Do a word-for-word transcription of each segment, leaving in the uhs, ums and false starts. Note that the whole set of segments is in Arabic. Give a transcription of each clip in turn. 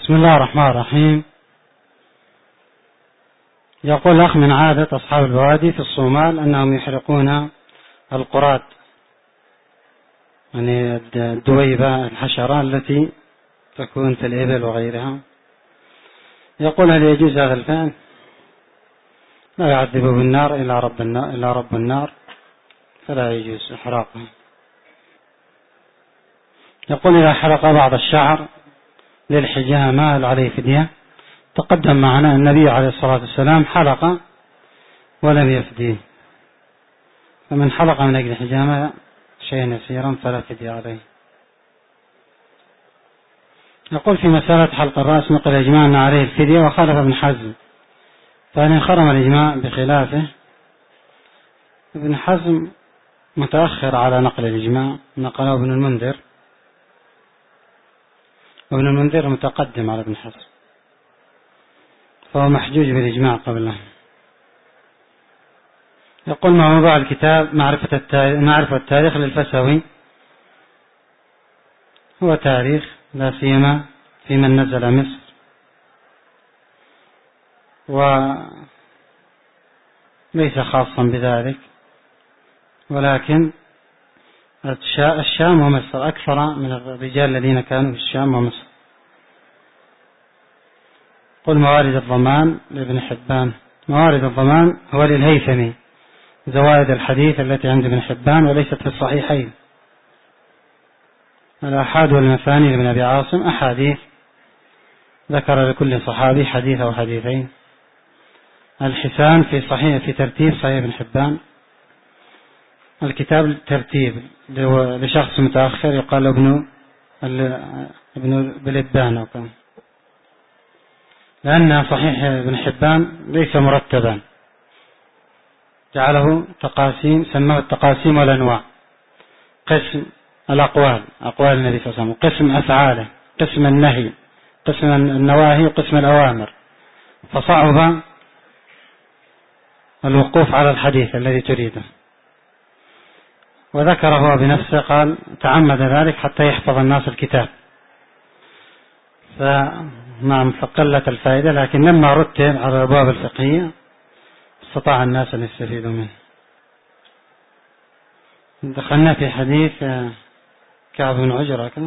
بسم الله الرحمن الرحيم. يقول الأخ: من عادة أصحاب البوادي في الصومال أنهم يحرقون القراد، يعني الدويبة الحشرة التي تكون في الإبل وغيرها. يقول: هل يجوز هذا الفعل؟ لا يعذب بالنار إلا رب النار, إلا رب النار فلا يجوز إحراقها. يقول: إذا حرق بعض الشعر للحجامة هل عليه فدية؟ تقدم معنا النبي عليه الصلاة والسلام حلق ولم يفديه، فمن حلق من أجل حجامة شيئا يسيرا فلا فدية عليه. يقول: في مسألة حلق الرأس نقل إجماع أن عليه الفدية وخالف ابن حزم، فهل انخرم الإجماع بخلافه؟ ابن حزم متأخر على نقل الإجماع، نقله ابن المنذر، وابن المنذر متقدم على ابن حزم، فهو محجوج بالإجماع قبله. يقول: ما موضوع الكتاب معرفة التاريخ, معرفة التاريخ للفسوي؟ هو تاريخ لا سيما في من نزل مصر، وليس خاصا بذلك، ولكن الشام ومصر أكثر من الرجال الذين كانوا في الشام ومصر. قل: موارد الضمان لابن حبان. موارد الضمان هو للهيثمي، زوائد الحديث التي عند ابن حبان وليست في الصحيحين. الآحاد والمثاني لابن أبي عاصم أحاديث ذكر لكل صحابي حديث أو حديثين. الحسان في صحيح في ترتيب صحيح ابن حبان. الكتاب ترتيب لشخص متأخر يقال ابن ابن بلبان أو كان، لأن صحيح ابن حبان ليس مرتبا، جعله تقاسيم، سماه التقاسيم والأنواع. قسم الأقوال، أقوال النبي صلى الله عليه وسلم، قسم أفعاله، قسم النهي، قسم النواهي، وقسم الأوامر، فصعب الوقوف على الحديث الذي تريده. وذكر هو بنفسه قال: تعمد ذلك حتى يحفظ الناس الكتاب، فنعم فقلت الفائدة، لكن لما رتب على الأبواب الفقهية استطاع الناس أن يستفيدوا منه. دخلنا في حديث كعب بن عجرة كده،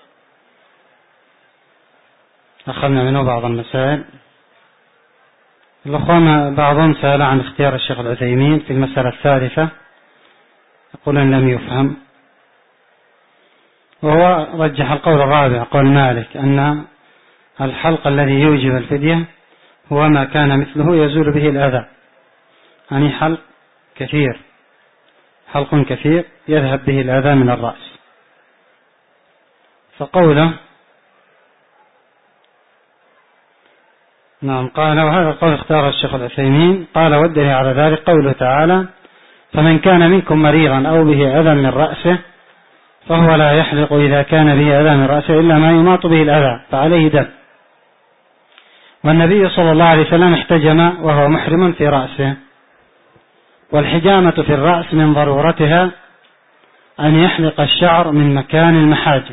أخذنا منه بعض المسائل. الأخوان بعضهم سأل عن اختيار الشيخ العثيمين في المسألة الثالثة، يقول أن لم يفهم، وهو رجح القول الرابع قول مالك أن الحلق الذي يوجب الفدية هو ما كان مثله يزول به الأذى، يعني حلق كثير، حلق كثير يذهب به الأذى من الرأس. فقوله نعم قال: وهذا القول اختار الشيخ العثيمين، قال: والدليل على ذلك قوله تعالى: فمن كان منكم مريضا أو به أذى من رأسه فهو لا يحلق إذا كان به أذى من رأسه إلا ما يماط به الأذى فعليه دم. والنبي صلى الله عليه وسلم احتجم وهو محرم في رأسه، والحجامة في الرأس من ضرورتها أن يحلق الشعر من مكان المحاجم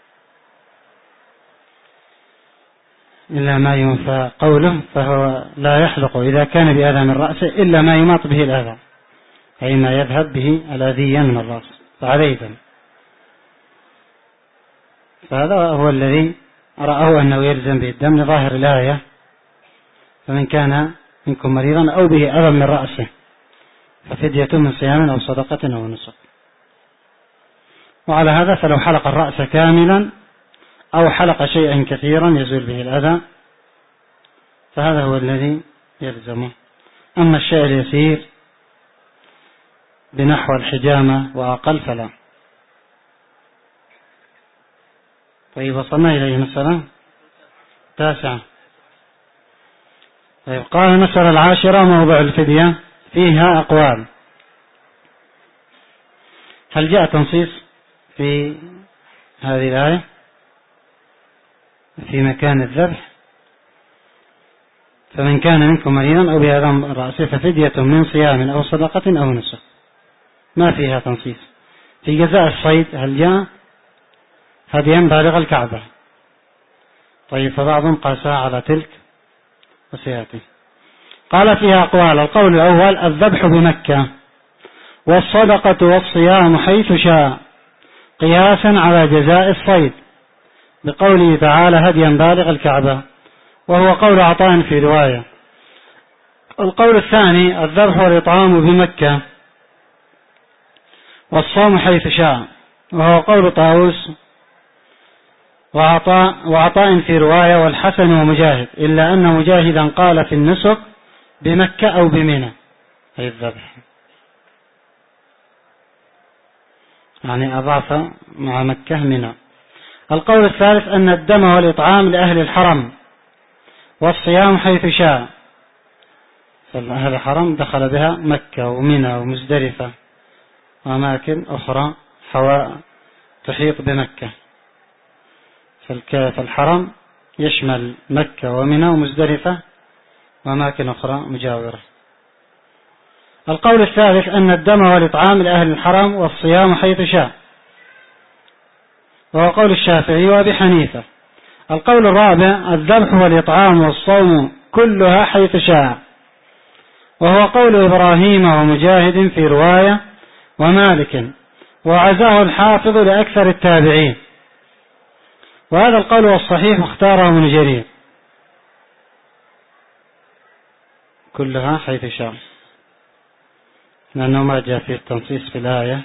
إلا ما ينفى قوله فهو لا يحلق إذا كان بأذى من رأسه إلا ما يماط به الأذى، أي ما يذهب به الأذية من الرأس فعليه دم. فهذا هو الذي رأوا أنه يلزم به الدم لظاهر الآية: فمن كان منكم مريضا أو به أذى من رأسه ففدية من صيام أو صدقة أو نسك. وعلى هذا فلو حلق الرأس كاملا أو حلق شيئا كثيرا يزول به الأذى فهذا هو الذي يلزمه. أما الشيء اليسير بنحو الحجامة وأقل فلا. طيب، وصلنا إليه مسألة تاسعة. طيب، قال: المسألة العاشرة موضع الفدية، فيها أقوال. هل جاء تنصيص في هذه الآية في مكان الذبح؟ فمن كان منكم مريضا أو بأذى من رأسه ففدية من صيام أو صدقة أو نسك، ما فيها تنصيص. في جزاء الصيد هل جاء هديا بالغ الكعبة؟ طيب، فبعضهم قاسها على تلك وسيأتي. قال فيها أقوال. القول الأول: الذبح بمكة والصدقة والصيام حيث شاء قياسا على جزاء الصيد، بقوله تعالى: هديا بالغ الكعبة، وهو قول عطاء في رواية. القول الثاني: الذبح والإطعام بمكة والصوم حيث شاء، وهو قول طاووس وعطاء, وعطاء في رواية والحسن ومجاهد، إلا أن مجاهدا قال في النسك بمكة أو بمنى، أي الذبح، يعني أضاف مع مكة منى. القول الثالث: أن الدم والإطعام لأهل الحرم والصيام حيث شاء، فأهل الحرم دخل بها مكة ومنى ومزدلفة وأماكن أخرى حواء تحيط بمكة، فالحرم يشمل مكة ومنى ومزدلفة وأماكن أخرى مجاورة. القول الثالث: أن الدم والإطعام لأهل الحرم والصيام حيث شاء، وهو قول الشافعي وأبي حنيفة. القول الرابع: الذبح والإطعام والصوم كلها حيث شاء، وهو قول إبراهيم ومجاهد في رواية ومالك، وعزاه الحافظ لأكثر التابعين، وهذا القول الصحيح اختاره ابن جرير، كلها حيث شاء، لأنه ما جاء فيه التنصيص في الآية.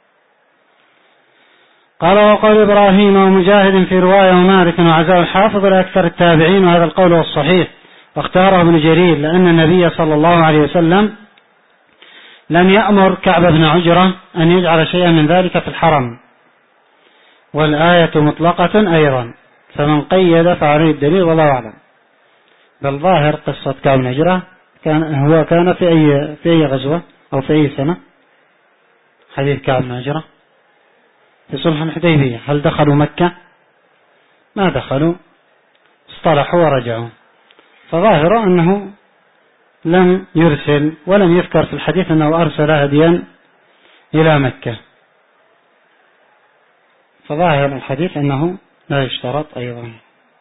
قال: وقول إبراهيم ومجاهد في رواية ومالك وعزاه الحافظ لأكثر التابعين، وهذا القول الصحيح واختاره ابن جرير، لأن النبي صلى الله عليه وسلم لم يأمر كعب بن عجرة أن يجعل شيئا من ذلك في الحرم، والآية مطلقة أيضا، فمن قيد فعليه الدليل والله أعلم. بل ظاهر قصة كعب بن عجرة كان هو كان في أي في أي غزوة أو في أي سنة؟ حديث كعب بن عجرة في صلح الحديبية. هل دخلوا مكة؟ ما دخلوا، اصطلحوا ورجعوا، فظاهر أنه لم يرسل، ولم يذكر في الحديث أنه أرسل هديا إلى مكة، فظاهر الحديث أنه لا يشترط أيضا.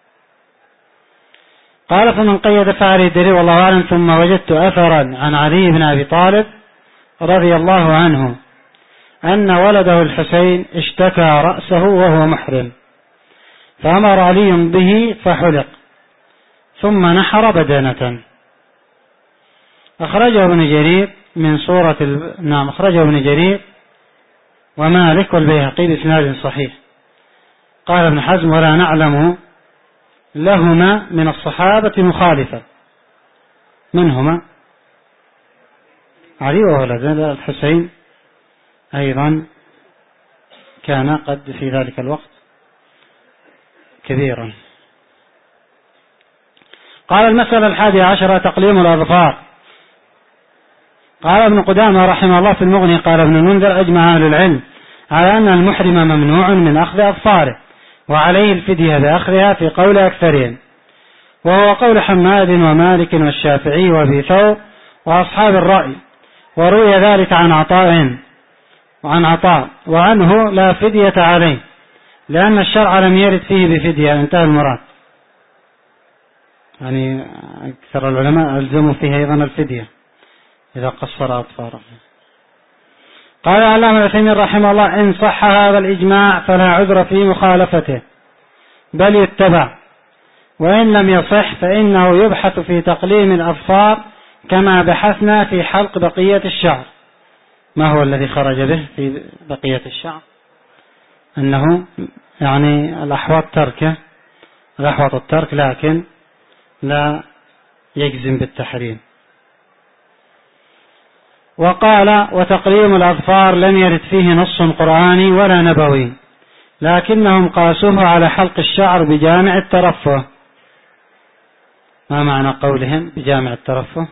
قال: فمن قيد فعليه الدليل والله أعلم. ثم وجدت أثرا عن علي بن أبي طالب رضي الله عنه أن ولده الحسين اشتكى رأسه وهو محرم، فأمر علي به فحلق، ثم نحر بدنة. أخرجه ابن جرير من سورة ال... نعم أخرجه ابن جرير ومالك والبيهقي بإسناد صحيح. قال ابن حزم: ولا نعلم لهما من الصحابة مخالفة. منهما علي وولده الحسين أيضا كان قد في ذلك الوقت كبيرا. قال: المسألة الحادية عشرة: تقليم الأظفار. قال ابن قدامة رحمه الله في المغني: قال ابن المنذر: أجمع أهل العلم على أن المحرم ممنوع من أخذ أظفاره، وعليه الفدية بأخذها في قول أكثرهم، وهو قول حماد ومالك والشافعي وابي ثور وأصحاب الرأي، وروي ذلك عن عطاء وعن عطاء وعنه لا فدية عليه، لأن الشرع لم يرد فيه بفدية. انتهى المراد، يعني أكثر العلماء ألزموا فيه أيضا الفدية إذا قصر أطفاله. قال علامة ابن تيمية رحمه الله: إن صح هذا الإجماع فلا عذر في مخالفته، بل يتبع، وإن لم يصح فإنه يبحث في تقليم الأظفار كما بحثنا في حلق بقية الشعر. ما هو الذي خرج به في بقية الشعر؟ أنه يعني الأحوط تركه، الأحوط الترك، لكن لا يجزم بالتحريم. وقال: وتقليم الأظفار لم يرد فيه نص قرآني ولا نبوي، لكنهم قاسوه على حلق الشعر بجامع الترفه. ما معنى قولهم بجامع الترفه؟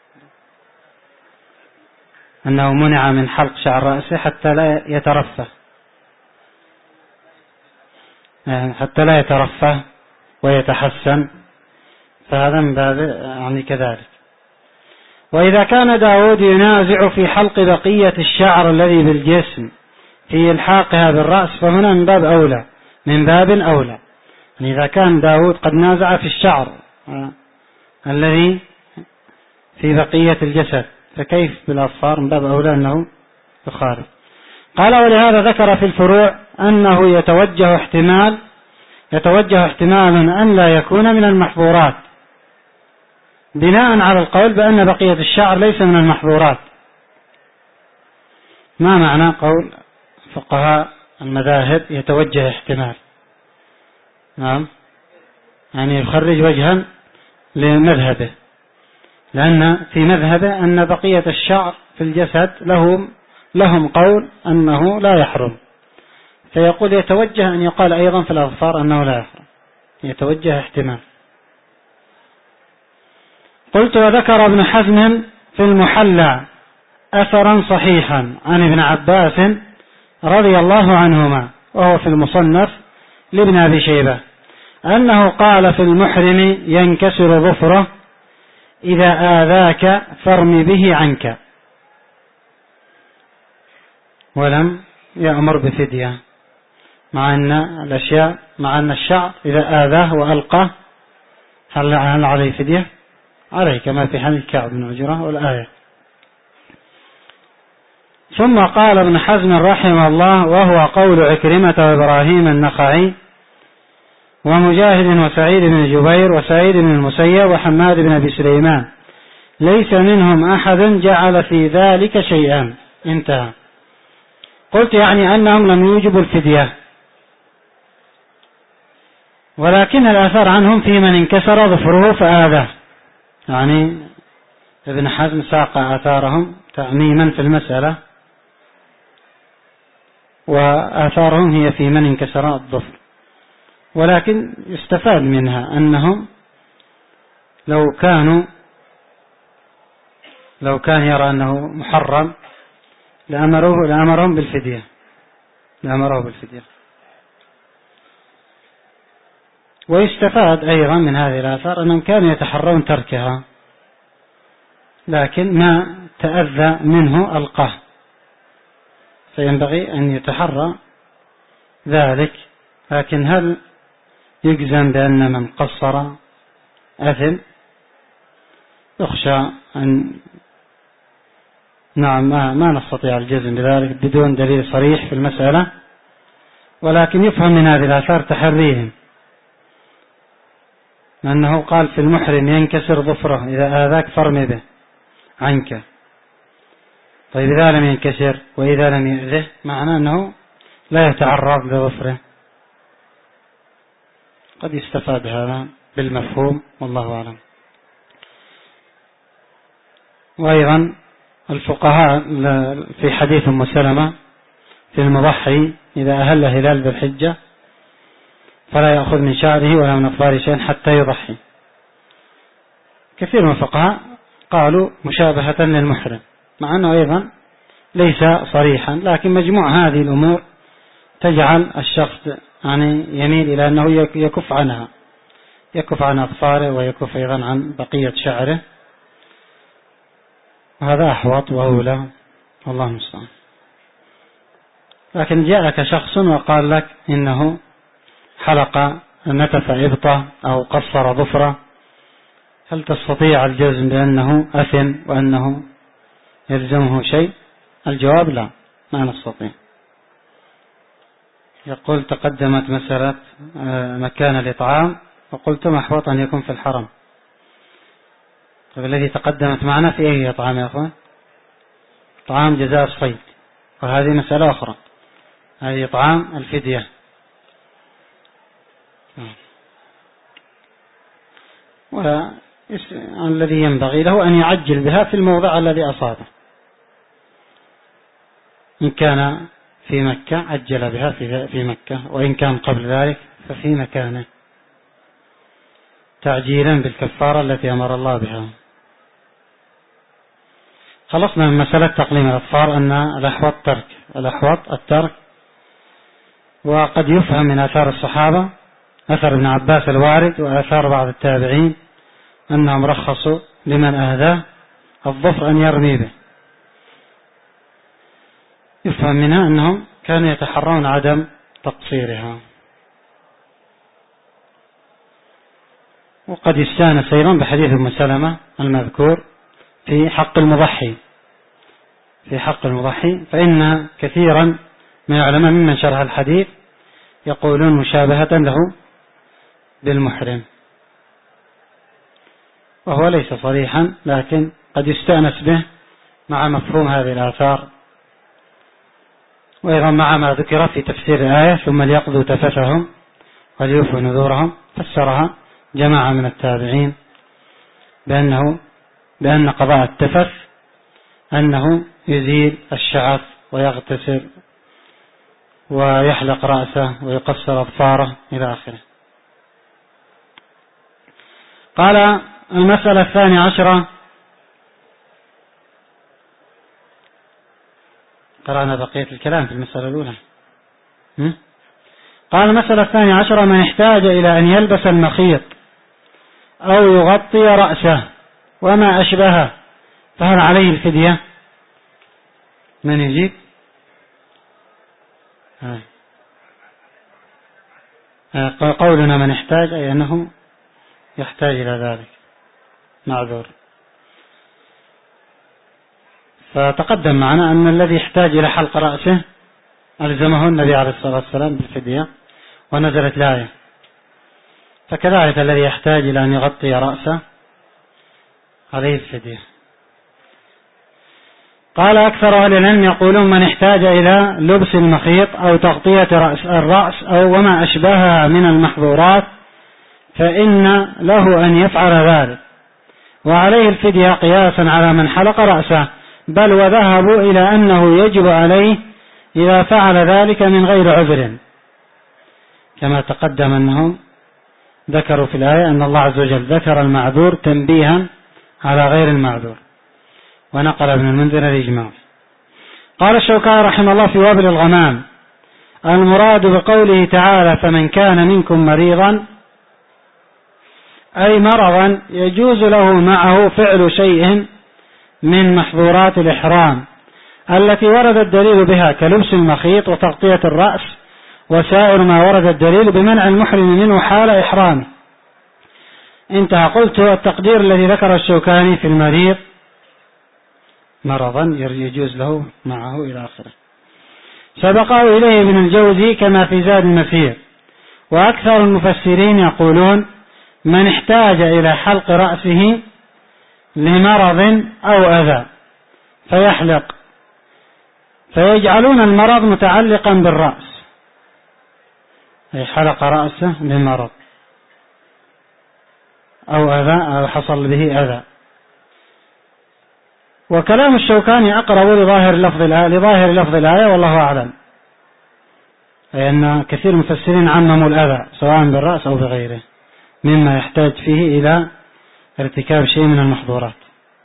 أنه منع من حلق شعر رأسه حتى لا يترفه، حتى لا يترفه ويتحسن، فهذا من باب يعني كذلك. وإذا كان داود ينازع في حلق بقية الشعر الذي بالجسم في إلحاقها بالرأس، فهنا من باب أولى من باب أولى يعني إذا كان داود قد نازع في الشعر الذي في بقية الجسد فكيف بالأظفار؟ من باب أولى أنه يخالف. قال ولهذا ذكر في الفروع أنه يتوجه احتمال يتوجه احتمال أن لا يكون من المحظورات بناء على القول بأن بقية الشعر ليس من المحظورات. ما معنى قول فقهاء المذاهب يتوجه احتمال؟ نعم، يعني يخرج وجها لمذهبه، لأن في مذهبه أن بقية الشعر في الجسد لهم لهم قول أنه لا يحرم، فيقول يتوجه أن يقال أيضا في الأظفار أنه لا يحرم، يتوجه احتمال. قلت وذكر ابن حزم في المحلى أثرا صحيحا عن ابن عباس رضي الله عنهما وهو في المصنف لابن أبي شيبة أنه قال في المحرم ينكسر ظفره إذا آذاك فارم به عنك، ولم يأمر بفدية، مع أن الأشياء مع أن الشعر إذا آذاه وألقاه هل عليه فدية؟ عليه، كما في حديث كعب بن عجرة والآية. ثم قال ابن حزم رحمه الله وهو قول عكرمة وإبراهيم النخعي ومجاهد وسعيد بن جبير وسعيد بن المسيب وحماد بن أبي سليمان ليس منهم أحد جعل في ذلك شيئا. انتهى. قلت يعني أنهم لم يوجبوا الفدية، ولكن الآثار عنهم في من انكسر ظفره فآذاه، يعني ابن حزم ساق آثارهم تعميما في المسألة، وآثارهم هي في من انكسر الظفر، ولكن يستفاد منها أنهم لو كانوا لو كان يرى أنه محرم لأمروه لأمرهم بالفدية لأمره بالفدية. ويستفاد أيضا من هذه الآثار أنهم كانوا يتحرون تركها، لكن ما تأذى منه ألقاه، فينبغي أن يتحرى ذلك. لكن هل يجزم بأن من قصر أثم؟ يخشى أن نعم ما, ما نستطيع الجزم بذلك بدون دليل صريح في المسألة، ولكن يفهم من هذه الآثار تحريهم، لأنه قال في المحرم ينكسر ظفره إذا آذاك فارم به عنك. طيب إذا لم ينكسر وإذا لم يأذه معناه أنه لا يتعرض لظفره. قد يستفاد هذا بالمفهوم والله أعلم. وأيضا الفقهاء في حديث أم سلمة في المضحي إذا أهل هلال بالحجة فلا يأخذ من شعره ولا من أظفاره شيئا حتى يضحي، كثير من الفقهاء قالوا مشابهة للمحرم، مع أنه أيضا ليس صريحا، لكن مجموع هذه الأمور تجعل الشخص يعني يميل إلى أنه يكف عنها يكف عن أظفاره ويكف أيضا عن بقية شعره، وهذا أحوط وأولى والله المستعان. لكن جاءك شخص وقال لك إنه حلق نتف إبطة أو قصر ظفره، هل تستطيع الجزم بأنه أثم وأنه يلزمه شيء؟ الجواب لا، ما نستطيع. يقول تقدمت مسألة مكان الإطعام وقلت محوط أن يكون في الحرم. طيب الذي تقدمت معنا في أي إطعام يا أخوان؟ طعام جزاء الصيد، وهذه مسألة أخرى، هذه إطعام الفدية. والذي ينبغي له أن يعجل بها في الموضع الذي أصابه، إن كان في مكة عجل بها في مكة، وإن كان قبل ذلك ففي مكانه، تعجيلا بالكفارة التي أمر الله بها. خلصنا من مسألة تقليم الأظفار أن الأحوط ترك الأحوط الترك وقد يفهم من آثار الصحابة، أثر ابن عباس الوارد وآثار بعض التابعين أنهم رخصوا لمن أهداه الظفر أن يرمي به، يفهم منها أنهم كانوا يتحرون عدم تقصيرها. وقد يستانس أيضا بحديث أم سلمة المذكور في حق المضحي في حق المضحي فإن كثيرا من العلماء ممن شرح الحديث يقولون مشابهة له بالمحرم، وهو ليس صريحا لكن قد يستأنس به مع مفهوم هذه الآثار، وأيضا مع ما ذكر في تفسير الآية ثم ليقضوا تفثهم وليوفوا نذورهم. فسرها جماعة من التابعين بأنه بأن قضاء التفث أنه يزيل الشعث ويغتسل ويحلق رأسه ويقصر أظفاره إلى آخره. قال المسألة الثانية عشرة، قرأنا بقية الكلام في المسألة الأولى. قال المسألة الثانية عشرة: من احتاج إلى أن يلبس المخيط أو يغطي رأسه وما أشبهه فهل عليه الفدية؟ من يجيب؟ قولنا من احتاج أي أنه يحتاج إلى ذلك معذور. فتقدم معنا أن الذي يحتاج إلى حلق رأسه ألزمه النبي عليه الصلاة والسلام بالفدية ونزلت الآية، فكذلك الذي يحتاج إلى أن يغطي رأسه عليه الفدية. قال أكثر أهل العلم يقولون من احتاج إلى لبس المخيط أو تغطية رأس الرأس أو وما أشبهها من المحظورات فإن له أن يفعل ذلك، وعليه الفدية قياسا على من حلق رأسه، بل وذهبوا إلى أنه يجب عليه إذا فعل ذلك من غير عذر، كما تقدم أنهم ذكروا في الآية أن الله عز وجل ذكر المعذور تنبيها على غير المعذور، ونقل ابن المنذر الإجماع. قال الشوكاني رحمه الله في وابل الغمام: المراد بقوله تعالى فمن كان منكم مريضا أي مرضا يجوز له معه فعل شيء من محظورات الإحرام التي ورد الدليل بها كلبس المخيط وتغطية الرأس وسائر ما ورد الدليل بمنع المحرم منه حال إحرامه. انتهى. قلت التقدير الذي ذكر الشوكاني في المريض مرضا يجوز له معه إلى آخره، سبقه إليه ابن الجوزي كما في زاد المسير. وأكثر المفسرين يقولون من احتاج إلى حلق رأسه لمرض أو أذى فيحلق، فيجعلون المرض متعلقا بالرأس، أي حلق رأسه لمرض أو أذى أو حصل به أذى. وكلام الشوكاني أقرب لظاهر لفظ الآية لظاهر لفظ الآية والله أعلم، أي أن كثير من المفسرين عمموا الأذى سواء بالرأس أو بغيره مما يحتاج فيه إلى ارتكاب شيء من المحظورات.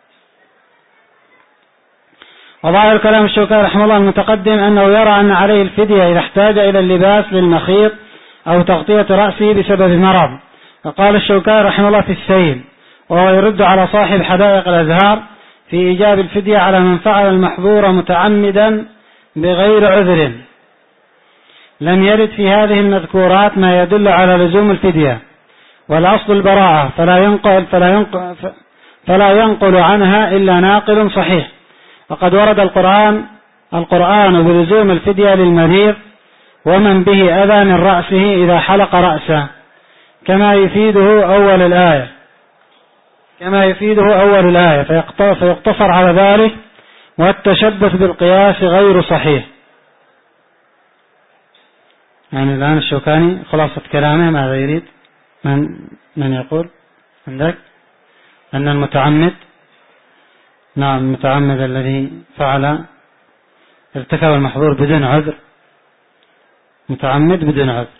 وظاهر كلام الشوكاني رحمه الله المتقدم أنه يرى أن عليه الفدية إذا احتاج إلى اللباس للمخيط أو تغطية رأسه بسبب مرض. وقال الشوكاني رحمه الله في السيل وهو يرد على صاحب حدائق الأزهار في إيجاب الفدية على من فعل المحظور متعمدا بغير عذر، لم يرد في هذه المذكورات ما يدل على لزوم الفدية، والأصل البراءة فلا ينقل, فلا ينقل, فلا ينقل عنها إلا ناقل صحيح. وقد ورد القرآن القرآن بلزوم الفدية للمريض ومن به أذى من رأسه إذا حلق رأسه كما يفيده أول الآية كما يفيده أول الآية فيقتصر على ذلك، والتشبث بالقياس غير صحيح. يعني الآن الشوكاني خلاصة كلامه ماذا يريد؟ من, من يقول عندك أن المتعمد نعم المتعمد الذي فعل ارتكب المحظور بدون عذر متعمد بدون عذر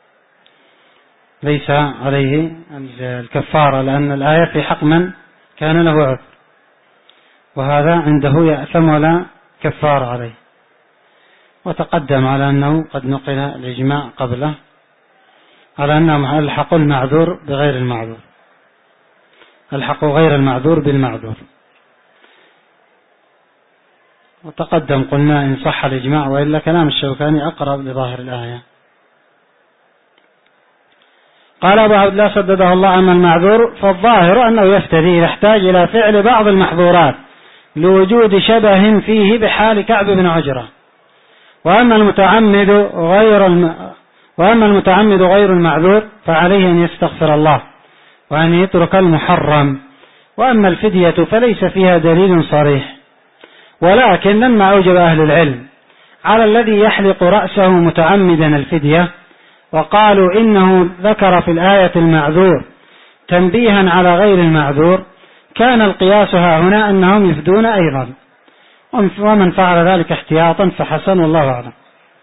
ليس عليه الكفارة، لأن الآية في حق من كان له عذر، وهذا عنده يأثم ولا كفارة عليه. وتقدم على أنه قد نقل الإجماع قبله على أنهم ألحقوا المعذور بغير المعذور ألحقوا غير المعذور بالمعذور. وتقدم قلنا إن صح الإجماع، وإلا كلام الشوكاني أقرب لظاهر الآية. قال أبو عبد الله سدده الله عما المعذور فالظاهر أنه يفتدي إذا احتاج إلى فعل بعض المحظورات لوجود شبه فيه بحال كعب بن عجرة. وأما المتعمد غير الم... وأما المتعمد غير المعذور فعليه أن يستغفر الله وأن يترك المحرم. وأما الفدية فليس فيها دليل صريح، ولكن لما أوجب أهل العلم على الذي يحلق رأسه متعمدا الفدية وقالوا إنه ذكر في الآية المعذور تنبيها على غير المعذور، كان القياس ها هنا أنهم يفدون أيضا، ومن فعل ذلك احتياطا فحسن والله أعلم.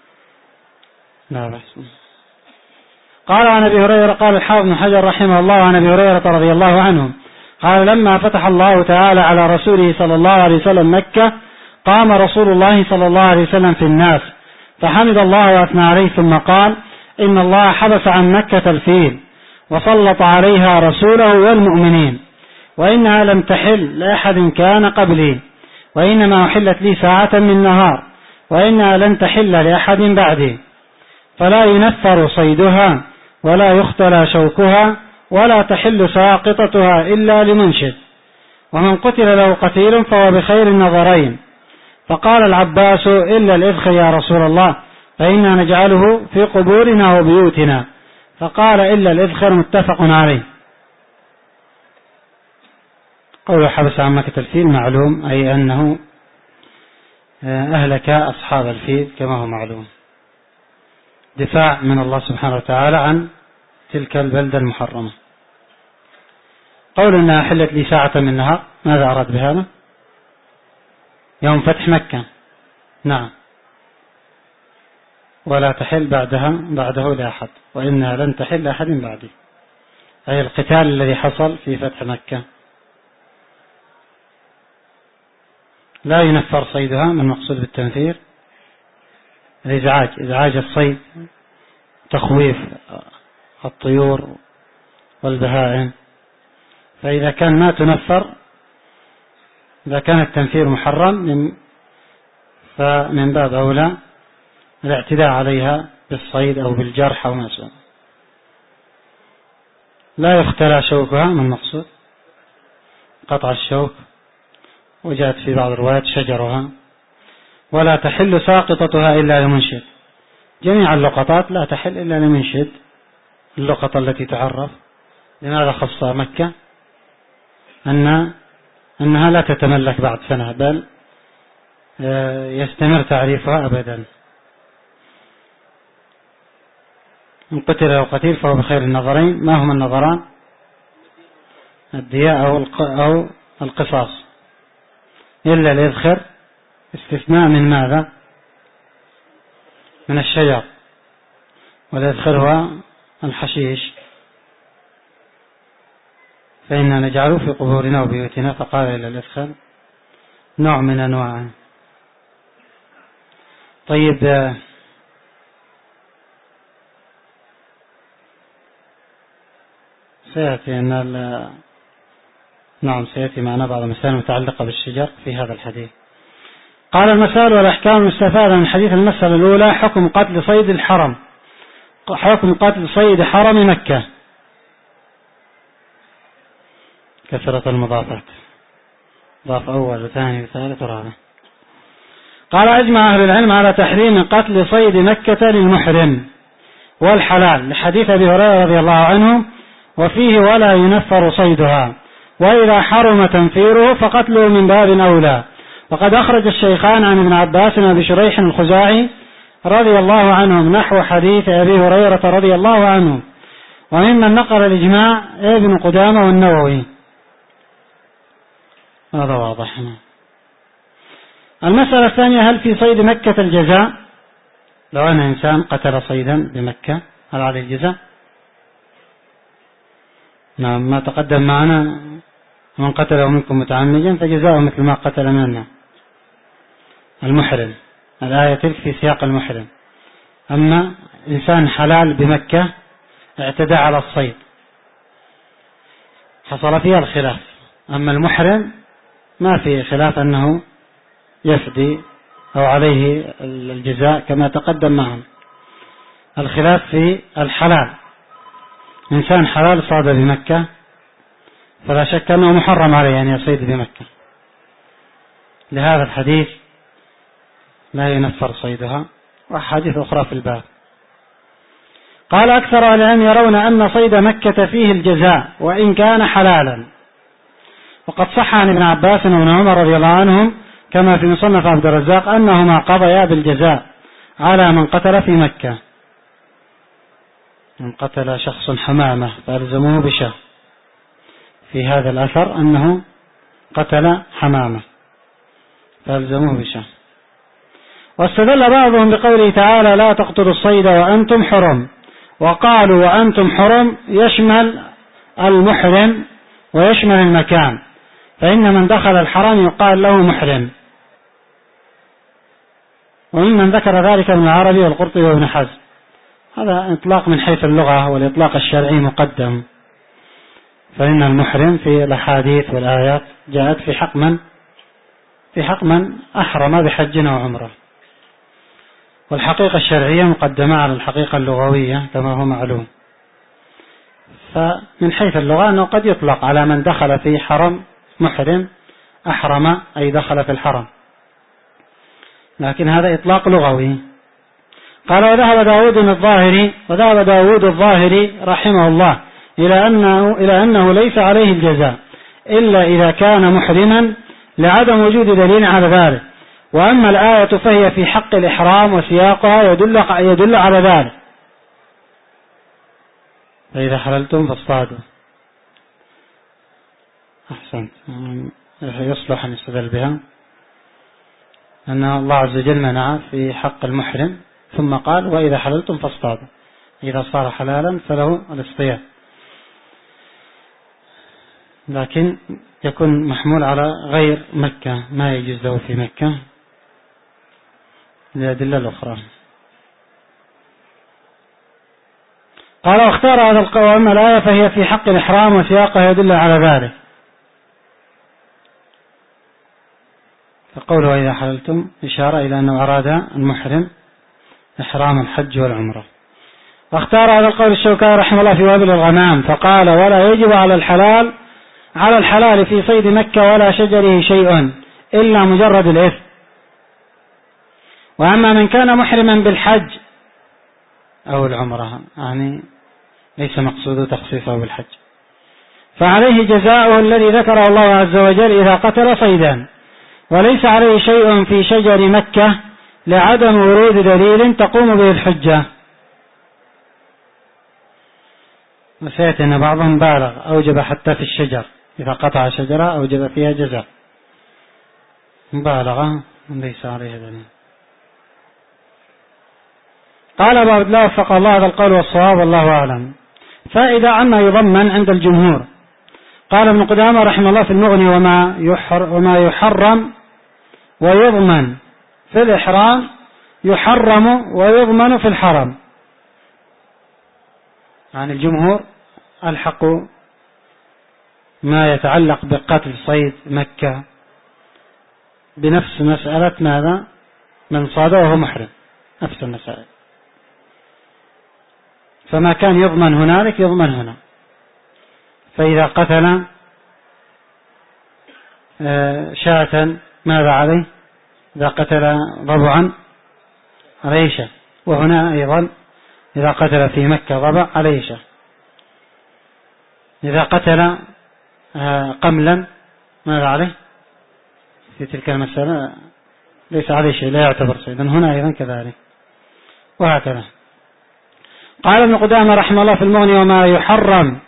لا بس. قال عن أبي هريرة قال الحافظ بن حجر رحمه الله عن أبي هريرة رضي الله عنه قال لما فتح الله تعالى على رسوله صلى الله عليه وسلم مكة قام رسول الله صلى الله عليه وسلم في الناس فحمد الله وأثنى عليه ثم قال إن الله حبس عن مكة الفيل وسلط عليها رسوله والمؤمنين، وإنها لم تحل لأحد كان قبلي، وإنما أحلت لي ساعة من نهار، وإنها لن تحل لأحد بعدي، فلا ينفر صيدها ولا يختلى شوكها ولا تحل ساقطتها إلا لمنشد، ومن قتل له قتيل فهو بخير النظرين. فقال العباس إلا الإذخر يا رسول الله فإنا نجعله في قبورنا وبيوتنا، فقال إلا الإذخر متفق عليه. قوله حبس عن مكة الفيل معلوم أي أنه أهلك أصحاب الفيل كما هو معلوم، دفاع من الله سبحانه وتعالى عن تلك البلدة المحرمة. قول إنها حلت لي ساعة من نهار ماذا أراد بهذا؟ يوم فتح مكة نعم، ولا تحل بعدها بعده لأحد، وإنها لن تحل لأحد بعدي، أي القتال الذي حصل في فتح مكة. لا ينفر صيدها من المقصود بالتنفير الإزعاج، إزعاج الصيد، تخويف الطيور والبهائم، فإذا كان ما تنفر إذا كان التنفير محرم فمن باب أولى الاعتداء عليها بالصيد أو بالجرح أو ما سوى. لا يختلى شوكها من المقصود قطع الشوك، وجاءت في بعض الروايات شجرها. ولا تحل ساقطتها إلا لمنشد، جميع اللقطات لا تحل إلا لمنشد، اللقطة التي تعرف. لماذا خص مكة؟ أن أنها لا تتملك بعد سنة بل يستمر تعريفها أبدا. من قتل أو قتيل فهو بخير النظرين. ما هما النظران؟ الدياء أو القصاص. إلا الإذخر استثناء من ماذا؟ من الشجر، والإذخر هو الحشيش، فإننا نجعله في قبورنا وبيوتنا، فقال إلا الإذخر نوع من أنواع. طيب سيأتي أن نعم سيأتي معنا بعض المسائل المتعلقة بالشجر في هذا الحديث. قال المسائل والأحكام المستفادة من حديث المسألة الأولى حكم قتل صيد الحرم، حكم قتل صيد حرم مكة. كثرة المضافات، ضاف أول وثاني وثالث ورابع. قال أجمع أهل العلم على تحريم قتل صيد مكة للمحرم والحلال لحديث أبي هريرة رضي الله عنه وفيه ولا ينفر صيدها، وإذا حرم تنفيره فقتله من باب أولى. وقد أخرج الشيخان عن ابن عباس وابي شريح الخزاعي رضي الله عنهم نحو حديث أبي هريرة رضي الله عنه، وممن نقل الإجماع ابن قدامة والنووي. هذا واضح. المسألة الثانية هل في صيد مكة الجزاء؟ لو أن إنسان قتل صيدا بمكة هل عليه الجزاء؟ نعم، ما تقدم معنا من قتله منكم متعمدا فجزاؤه مثل ما قتل منا المحرم، الآية تلك في سياق المحرم. أما إنسان حلال بمكة اعتدى على الصيد حصل فيها الخلاف، أما المحرم ما في خلاف أنه يفدي أو عليه الجزاء كما تقدم معنا. الخلاف في الحلال، إنسان حلال صاد بمكة فلا شك أنه محرم عليه أن يصيد بمكة، لهذا الحديث لا ينفر صيدها، وأحاديث أخرى في الباب. قال أكثر أهل العلم يرون أن صيد مكة فيه الجزاء وإن كان حلالا، وقد صح عن ابن عباس وابن عمر رضي الله عنهم كما في مصنف عبد الرزاق أنهما قضيا بالجزاء على من قتل في مكة. من قتل شخص حمامة فألزموه بشاه، في هذا الأثر أنه قتل حمامة فألزموه بشاه. واستدل بعضهم بقوله تعالى لا تقتلوا الصيد وأنتم حرم، وقالوا وأنتم حرم يشمل المحرم ويشمل المكان، فإن من دخل الحرم يقال له محرم. وممن ذكر ذلك ابن العربي والقرطبي وابن حزم. هذا إطلاق من حيث اللغة، والإطلاق الشرعي مقدم، فإن المحرم في الأحاديث والآيات جاءت في حق من في حق من أحرم بحج وعمرة، والحقيقة الشرعية مقدمة على الحقيقة اللغوية كما هو معلوم. فمن حيث اللغة أنه قد يطلق على من دخل في حرم محرم، أحرم أي دخل في الحرم، لكن هذا إطلاق لغوي. قال وذهب داود الظاهري وذهب داود الظاهري رحمه الله إلى أنه, إلى أنه ليس عليه الجزاء إلا إذا كان محرما لعدم وجود دليل على ذلك، وأما الآية فهي في حق الإحرام وسياقها يدل, يدل على ذلك. فإذا حللتم فاصطادوا. أحسنت، يصلح أن يستدل بها أن الله عز وجل منع في حق المحرم ثم قال وإذا حللتم فاصطادوا، إذا صار حلالا فله الاصطياد، لكن يكون محمول على غير مكة، ما يجوز له في مكة للأدلة الأخرى. قال واختار هذا القول أما الآية فهي في حق الإحرام وسياقها يدل على ذلك، فقوله إذا حللتم إشارة إلى أنه أراد المحرم إحرام الحج والعمرة. واختار هذا القول الشوكاني رحمه الله في وابل الغمام فقال ولا يجب على الحلال على الحلال في صيد مكة ولا شجره شيء إلا مجرد الإثم. وأما من كان محرما بالحج أو العمرة، يعني ليس مقصود تخصيصه بالحج، فعليه جزاؤه الذي ذكره الله عز وجل إذا قتل صيدا، وليس عليه شيء في شجر مكة لعدم ورود دليل تقوم به الحجة. وسيأتي أن بعضهم بالغ أوجب حتى في الشجر، إذا قطع شجرة أوجب فيها جزاء، مبالغة ليس عليه دليل. قال أبو عبد الله وفق الله هذا القول والصواب والله أعلم. فإذا عما يضمن عند الجمهور. قال ابن قدامة رحمه الله في المغني وما يحر وما يحرم ويضمن في الإحرام يحرم ويضمن في الحرم. يعني الجمهور الحقوا ما يتعلق بقتل صيد مكة بنفس مسألة ماذا من صاد وهو محرم، نفس المسائل، فما كان يضمن هنالك يضمن هنا. فإذا قتل شاة ماذا عليه؟ إذا قتل ضبعا عليه شاة، وهنا أيضا إذا قتل في مكة ضبع عليه شاة. إذا قتل قملا ماذا عليه؟ في تلك المسألة ليس عليه شيء، لا يعتبر صيدا، هنا أيضا كذلك، وهكذا. قال ابن قدامة رحمه الله في المغني وما يحرم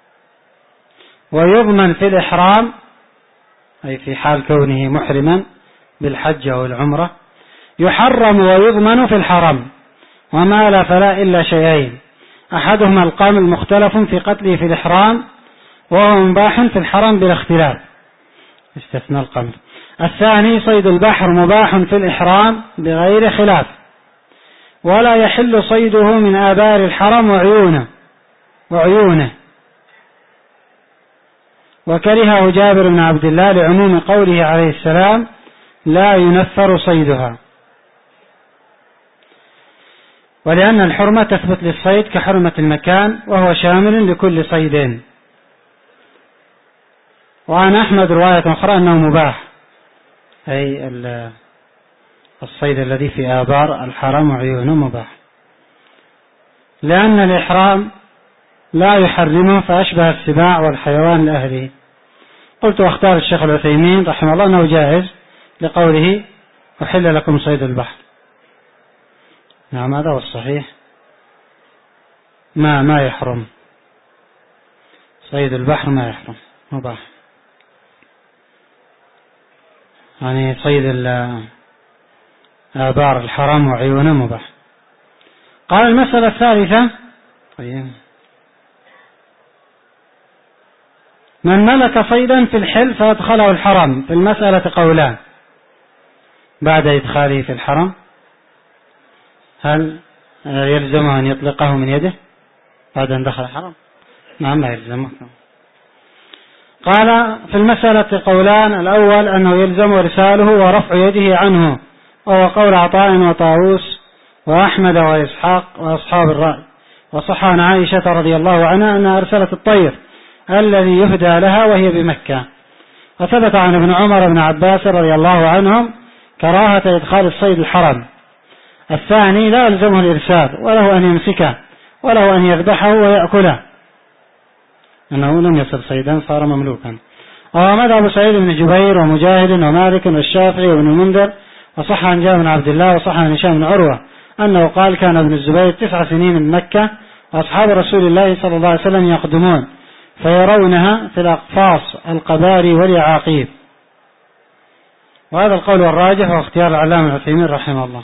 ويضمن في الإحرام، أي في حال كونه محرما بالحج أو العمرة، يحرم ويضمن في الحرم. وما لا فلا إلا شيئين، أحدهما القامل مختلف في قتله في الإحرام وهو مباح في الحرم بلا اختلاف استثناء القمل. الثاني صيد البحر مباح في الإحرام بغير خلاف، ولا يحل صيده من آبار الحرم وعيونه وعيونه وكرهه جابر بن عبد الله لعموم قوله عليه السلام لا ينفر صيدها. ولأن الحرمة تثبت للصيد كحرمة المكان، وهو شامل لكل صيد. وعن أحمد رواية أخرى أنه مباح، أي الصيد الذي في آبار الحرم وعيونه مباح، لأن الإحرام لا يحرمه فأشبه السباع والحيوان لأهله. قلت واختار الشيخ العثيمين رحمه الله أنه جائز لقوله أحل لكم صيد البحر. نعم هذا هو الصحيح، ما ما يحرم صيد البحر، ما يحرم، مباح، يعني صيد آبار الحرم وعيونه مباح. قال المسألة الثالثة: طيب من ملك صيدا في الحل فأدخله الحرم. في المسألة قولان بعد إدخاله في الحرم: هل يلزمه أن يطلقه من يده بعد أن دخل الحرم؟ نعم لا يلزمه. قال في المسألة قولان: الأول أنه يلزم إرساله ورفع يده عنه، وهو قول عطاء وطاووس وأحمد وإسحاق وأصحاب الرأي. وصح عن عائشة رضي الله عنها أنها أرسلت الطير الذي يهدى لها وهي بمكة. وثبت عن ابن عمر بن عباس رضي الله عنهم كراهة إدخال الصيد الحرم. الثاني لا يلزمه الإرسال، وله أن يمسكه، وله أن يذبحه ويأكله، أنه لم يصل صيدا صار مملوكا. وهو مذهب سعيد بن جبير ومجاهد ومالك والشافعي وابن المنذر. وصح عن جابر بن عبد الله وصح عن هشام بن عروة أنه قال: كان ابن الزبير تسع سنين من مكة، وأصحاب رسول الله صلى الله عليه وسلم يقدمون فيرونها في الأقفاص القباري واليعاقيب. وهذا القول الراجح واختيار العلامة العثيمين رحمه الله،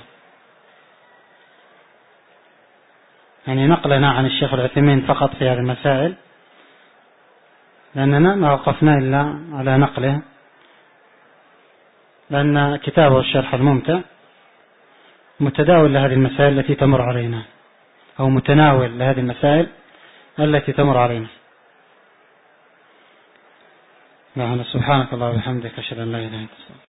يعني نقلنا عن الشيخ العثيمين فقط في هذه المسائل، لأننا ما وقفنا إلا على نقله، لأن كتابه الشرح الممتع متداول لهذه المسائل التي تمر علينا، أو متناول لهذه المسائل التي تمر علينا. سبحانك الله وبحمدك، أشهد أن لا إله إلا أنت.